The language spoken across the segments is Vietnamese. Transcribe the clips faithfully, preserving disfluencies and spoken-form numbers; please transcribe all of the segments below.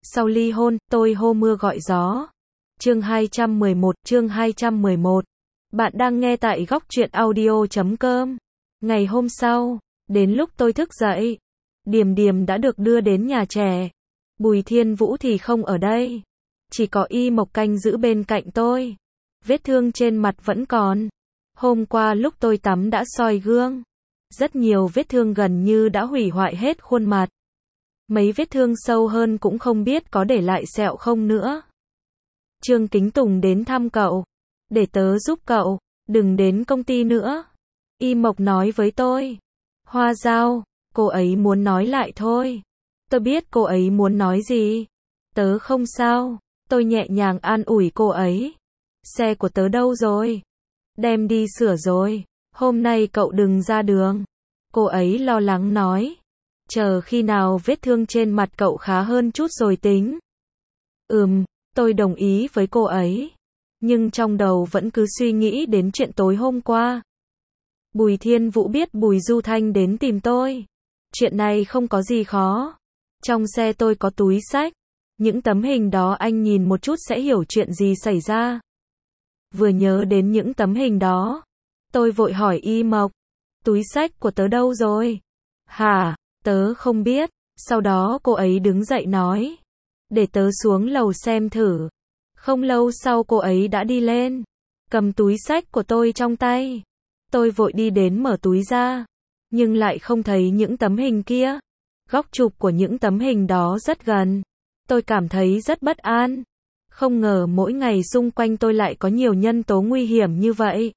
Sau ly hôn, tôi hô mưa gọi gió. Chương hai trăm mười một, chương hai trăm mười một. Bạn đang nghe tại góc truyện audio chấm com. Ngày hôm sau, đến lúc tôi thức dậy, Điềm Điềm đã được đưa đến nhà trẻ. Bùi Thiên Vũ thì không ở đây. Chỉ có Y Mộc canh giữ bên cạnh tôi. Vết thương trên mặt vẫn còn. Hôm qua lúc tôi tắm đã soi gương. Rất nhiều vết thương gần như đã hủy hoại hết khuôn mặt. Mấy vết thương sâu hơn cũng không biết có để lại sẹo không nữa. Trương Kính Tùng đến thăm cậu. Để tớ giúp cậu, đừng đến công ty nữa. Y Mộc nói với tôi. Hoa Giao, cô ấy muốn nói lại thôi. Tôi biết cô ấy muốn nói gì. Tớ không sao. Tôi nhẹ nhàng an ủi cô ấy. Xe của tớ đâu rồi? Đem đi sửa rồi. Hôm nay cậu đừng ra đường. Cô ấy lo lắng nói. Chờ khi nào vết thương trên mặt cậu khá hơn chút rồi tính. Ừm, tôi đồng ý với cô ấy. Nhưng trong đầu vẫn cứ suy nghĩ đến chuyện tối hôm qua. Bùi Thiên Vũ biết Bùi Du Thanh đến tìm tôi. Chuyện này không có gì khó. Trong xe tôi có túi xách. Những tấm hình đó anh nhìn một chút sẽ hiểu chuyện gì xảy ra. Vừa nhớ đến những tấm hình đó, tôi vội hỏi Y Mộc. Túi xách của tớ đâu rồi? Hả? Tớ không biết. Sau đó cô ấy đứng dậy nói. Để tớ xuống lầu xem thử. Không lâu sau cô ấy đã đi lên. Cầm túi xách của tôi trong tay. Tôi vội đi đến mở túi ra. Nhưng lại không thấy những tấm hình kia. Góc chụp của những tấm hình đó rất gần. Tôi cảm thấy rất bất an. Không ngờ mỗi ngày xung quanh tôi lại có nhiều nhân tố nguy hiểm như vậy.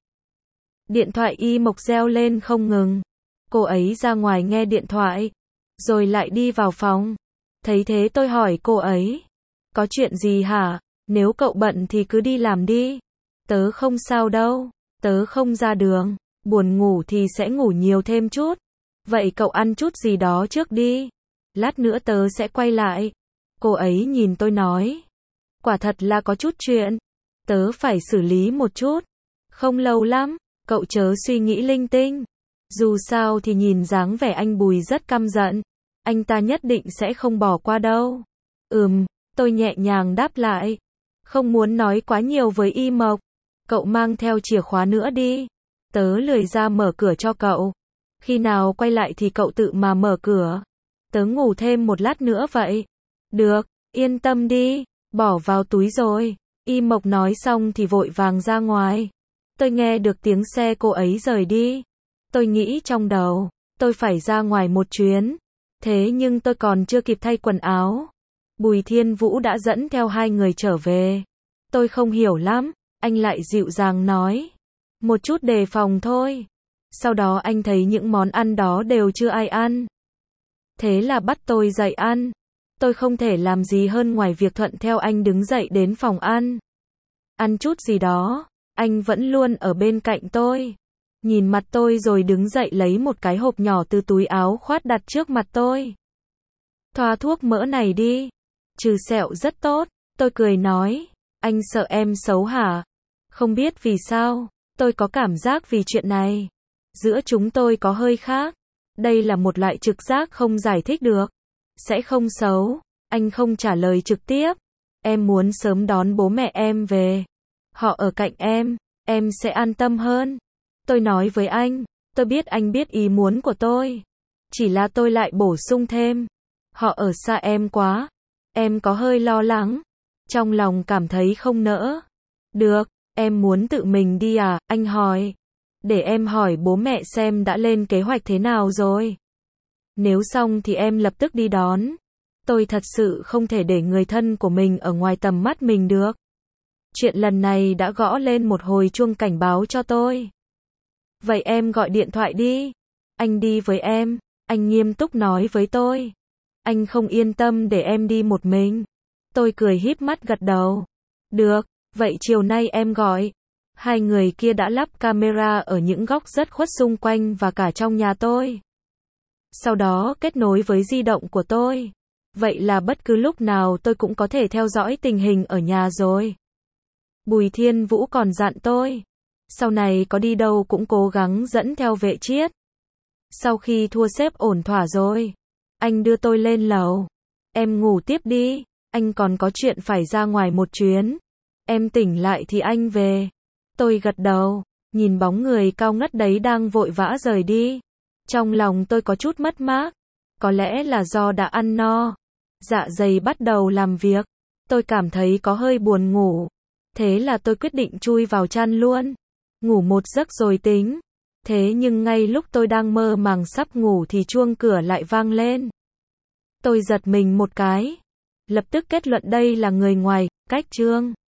Điện thoại Y Mộc reo lên không ngừng. Cô ấy ra ngoài nghe điện thoại. Rồi lại đi vào phòng. Thấy thế tôi hỏi cô ấy. Có chuyện gì hả? Nếu cậu bận thì cứ đi làm đi. Tớ không sao đâu. Tớ không ra đường. Buồn ngủ thì sẽ ngủ nhiều thêm chút. Vậy cậu ăn chút gì đó trước đi. Lát nữa tớ sẽ quay lại. Cô ấy nhìn tôi nói. Quả thật là có chút chuyện. Tớ phải xử lý một chút. Không lâu lắm. Cậu chớ suy nghĩ linh tinh. Dù sao thì nhìn dáng vẻ anh Bùi rất căm giận. Anh ta nhất định sẽ không bỏ qua đâu. Ừm, tôi nhẹ nhàng đáp lại. Không muốn nói quá nhiều với Y Mộc. Cậu mang theo chìa khóa nữa đi. Tớ lười ra mở cửa cho cậu. Khi nào quay lại thì cậu tự mà mở cửa. Tớ ngủ thêm một lát nữa vậy. Được, yên tâm đi. Bỏ vào túi rồi. Y Mộc nói xong thì vội vàng ra ngoài. Tôi nghe được tiếng xe cô ấy rời đi. Tôi nghĩ trong đầu, tôi phải ra ngoài một chuyến. Thế nhưng tôi còn chưa kịp thay quần áo. Bùi Thiên Vũ đã dẫn theo hai người trở về. Tôi không hiểu lắm, anh lại dịu dàng nói. Một chút đề phòng thôi. Sau đó anh thấy những món ăn đó đều chưa ai ăn. Thế là bắt tôi dậy ăn. Tôi không thể làm gì hơn ngoài việc thuận theo anh đứng dậy đến phòng ăn. Ăn chút gì đó, anh vẫn luôn ở bên cạnh tôi. Nhìn mặt tôi rồi đứng dậy lấy một cái hộp nhỏ từ túi áo khoác đặt trước mặt tôi. Thoa thuốc mỡ này đi. Trừ sẹo rất tốt. Tôi cười nói. Anh sợ em xấu hả? Không biết vì sao, tôi có cảm giác vì chuyện này. Giữa chúng tôi có hơi khác. Đây là một loại trực giác không giải thích được. Sẽ không xấu. Anh không trả lời trực tiếp. Em muốn sớm đón bố mẹ em về. Họ ở cạnh em, em sẽ an tâm hơn. Tôi nói với anh, tôi biết anh biết ý muốn của tôi. Chỉ là tôi lại bổ sung thêm. Họ ở xa em quá. Em có hơi lo lắng. Trong lòng cảm thấy không nỡ. Được, em muốn tự mình đi à? Anh hỏi. Để em hỏi bố mẹ xem đã lên kế hoạch thế nào rồi. Nếu xong thì em lập tức đi đón. Tôi thật sự không thể để người thân của mình ở ngoài tầm mắt mình được. Chuyện lần này đã gõ lên một hồi chuông cảnh báo cho tôi. Vậy em gọi điện thoại đi. Anh đi với em. Anh nghiêm túc nói với tôi. Anh không yên tâm để em đi một mình. Tôi cười híp mắt gật đầu. Được, vậy chiều nay em gọi. Hai người kia đã lắp camera ở những góc rất khuất xung quanh và cả trong nhà tôi. Sau đó kết nối với di động của tôi. Vậy là bất cứ lúc nào tôi cũng có thể theo dõi tình hình ở nhà rồi. Bùi Thiên Vũ còn dặn tôi. Sau này có đi đâu cũng cố gắng dẫn theo vệ chiết. Sau khi thua xếp ổn thỏa rồi, anh đưa tôi lên lầu. Em ngủ tiếp đi. anh còn có chuyện phải ra ngoài một chuyến. Em tỉnh lại thì anh về. Tôi gật đầu, nhìn bóng người cao ngất đấy đang vội vã rời đi. Trong lòng tôi có chút mất mát. Có lẽ là do đã ăn no. Dạ dày bắt đầu làm việc. Tôi cảm thấy có hơi buồn ngủ. Thế là tôi quyết định chui vào chăn luôn. Ngủ một giấc rồi tính. Thế nhưng ngay lúc tôi đang mơ màng sắp ngủ thì chuông cửa lại vang lên. Tôi giật mình một cái. Lập tức kết luận đây là người ngoài, cách Trương.